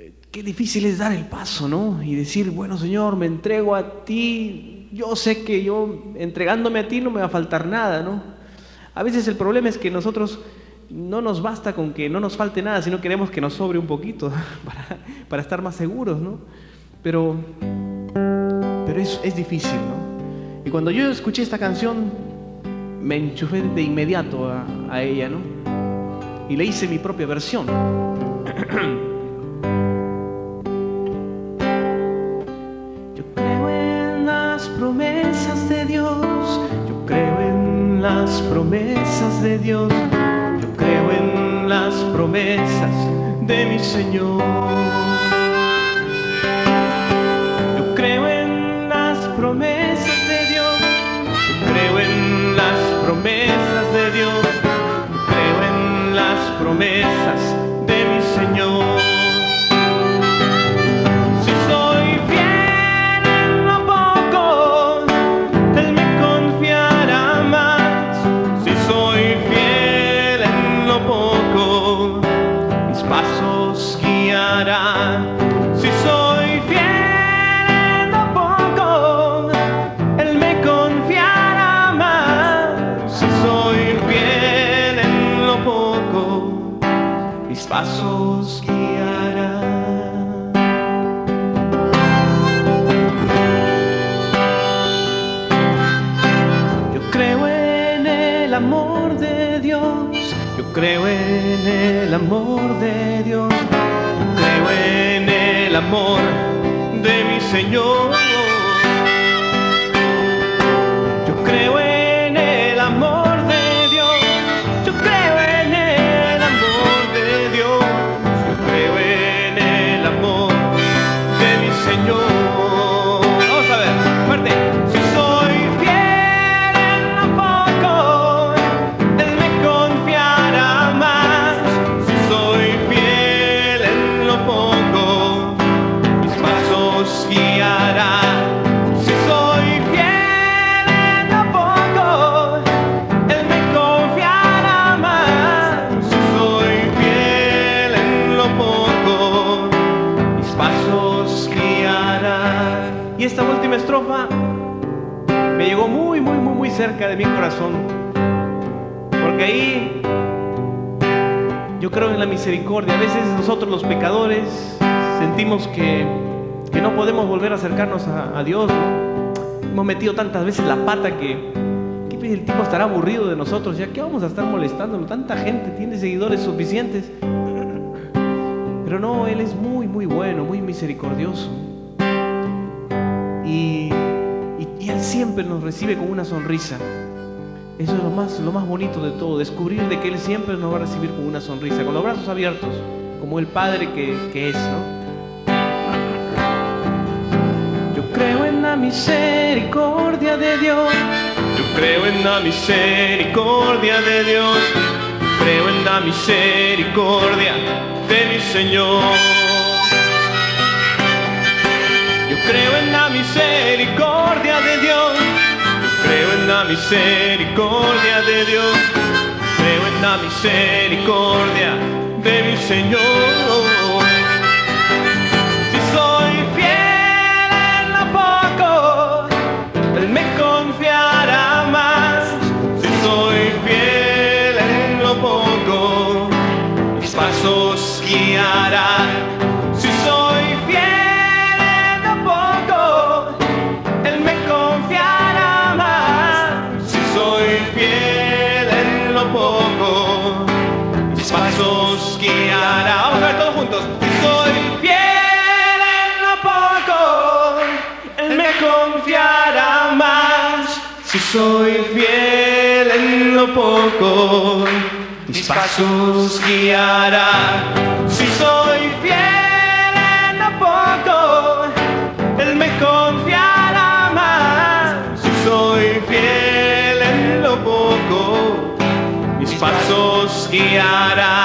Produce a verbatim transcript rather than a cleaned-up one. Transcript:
qué difícil es dar el paso, ¿no? Y decir, bueno, Señor, me entrego a ti. Yo sé que yo, entregándome a ti, no me va a faltar nada, ¿no? A veces el problema es que nosotros no nos basta con que no nos falte nada, sino queremos que nos sobre un poquito para, para estar más seguros, ¿no? Pero, pero es, es difícil, ¿no? Y cuando yo escuché esta canción, me enchufé de inmediato a, a ella, ¿no? Y le hice mi propia versión. Yo creo en las promesas de Dios, yo creo en las promesas de Dios, yo creo en las promesas de mi Señor. Yo creo en las promesas de Dios, yo creo en las promesas de Dios, yo creo en las promesas de mi Señor. Si soy fiel en lo poco, Él me confiará más. Si soy fiel en lo poco, mis pasos guiará. Si soy fiel en lo poco, Él me confiará más. Si soy fiel en lo poco, mis pasos guiará. Yo creo en el amor de Dios, yo creo en el amor de Dios, yo creo en el amor de mi Señor. Yo creo en el amor de Dios, yo creo en el amor de Dios, yo creo en el amor de mi Señor. Vamos a ver, fuerte. Si soy fiel en lo poco, Él me confiará más. Si soy fiel en lo poco, mis pasos guiará. Si soy fiel en lo poco, Él me confiará más. Si soy fiel en lo poco, mis pasos guiará. Y esta última estrofa me llegó muy, muy, muy, muy cerca de mi corazón, porque ahí yo creo en la misericordia. A veces nosotros los pecadores sentimos que, que no podemos volver a acercarnos a, a Dios, ¿no? Hemos metido tantas veces la pata que, que el tipo estará aburrido de nosotros. ¿Ya qué vamos a estar molestándolo? Tanta gente tiene seguidores suficientes. Pero no, Él es muy, muy bueno, muy misericordioso. Y, y, y Él siempre nos recibe con una sonrisa. Eso es lo más, lo más bonito de todo, descubrir de que Él siempre nos va a recibir con una sonrisa, con los brazos abiertos, como el Padre que, que es, ¿no? Yo creo en la misericordia de Dios, yo creo en la misericordia de Dios, creo en la misericordia de mi Señor. Yo creo en la misericordia de Dios, yo creo en la misericordia de Dios, creo en la misericordia de mi Señor. Si soy fiel en lo poco, Él me confiará más. Si soy fiel en lo poco, mis pasos guiará. Si soy fiel en lo poco, Él me confiará más. Si soy fiel en lo poco, mis pasos guiará. Vamos a ver todos juntos. Si soy fiel en lo poco, Él me confiará más. Si soy fiel en lo poco, mis pasos guiará. Si soy fiel en lo poco, Él me confiará más. Si soy fiel en lo poco, mis pasos guiará.